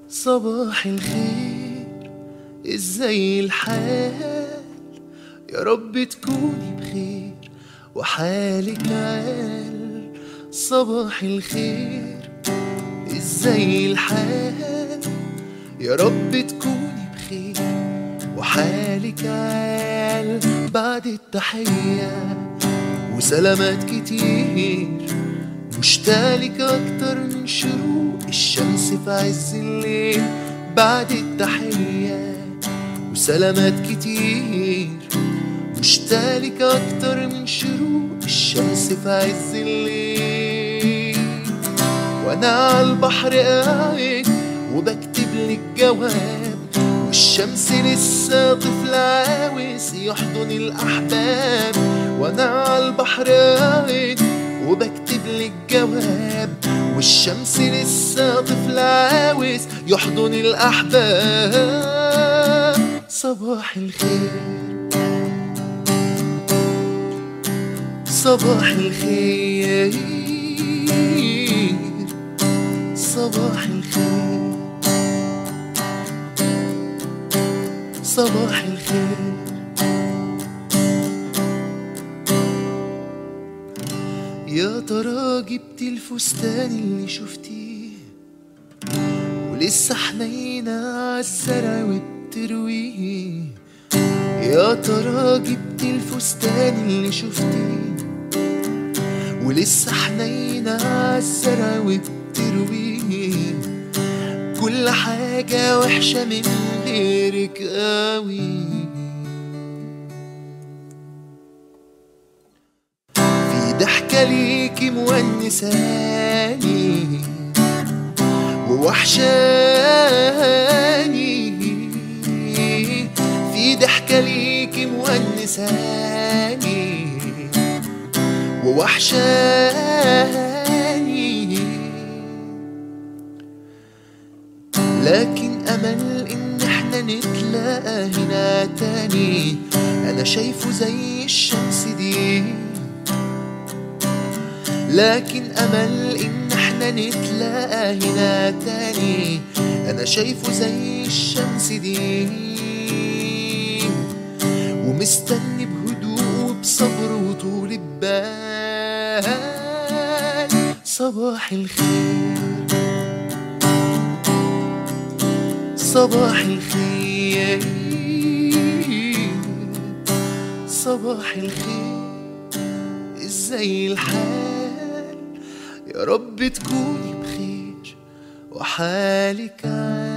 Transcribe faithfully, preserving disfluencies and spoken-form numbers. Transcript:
صباح الخير، ازاي الحال؟ يا رب تكوني بخير وحالك عال. صباح الخير، ازاي الحال؟ يا رب تكوني بخير وحالك عال. بعد التحية وسلامات كتير، مشتاقلك أكتر من شروق الشمس في عز الليل. بعد التحية وسلامات كتير، مشتاقلك أكتر من شروق الشمس في عز الليل. وأنا عالبحر قاعد وبكتبلك جواب، والشمس لسه طفل عاوز يحضن الأحباب. وأنا عالبحر قاعد وبكتبلك جواب، والشمس لسه طفل عاوز يحضن الأحباب. صباح الخير، صباح الخير، صباح الخير، صباح الخير. يا ترى جبتي الفستان اللي شفتيه ولسه حنينة عالزرع وبترويه؟ يا ترى جبتي الفستان اللي شفتيه ولسه حنينة عالزرع وبترويه؟ كل حاجة وحشة من غيرك قوي. ضحكة ليكي مونساني ووحشاني، في ضحكة ليكي مونساني ووحشاني. لكن أمل إن احنا نتلاقى هنا تاني، أنا شايفه زي الشمس دي. لكن أمل إن احنا نتلاقى هنا تاني، أنا شايفه زي الشمس دي. ومستني بهدوء وبصبر وطول بال. صباح الخير، صباح الخير، صباح الخير، ازاي الحال؟ يا رب تكوني بخير وحالك عال.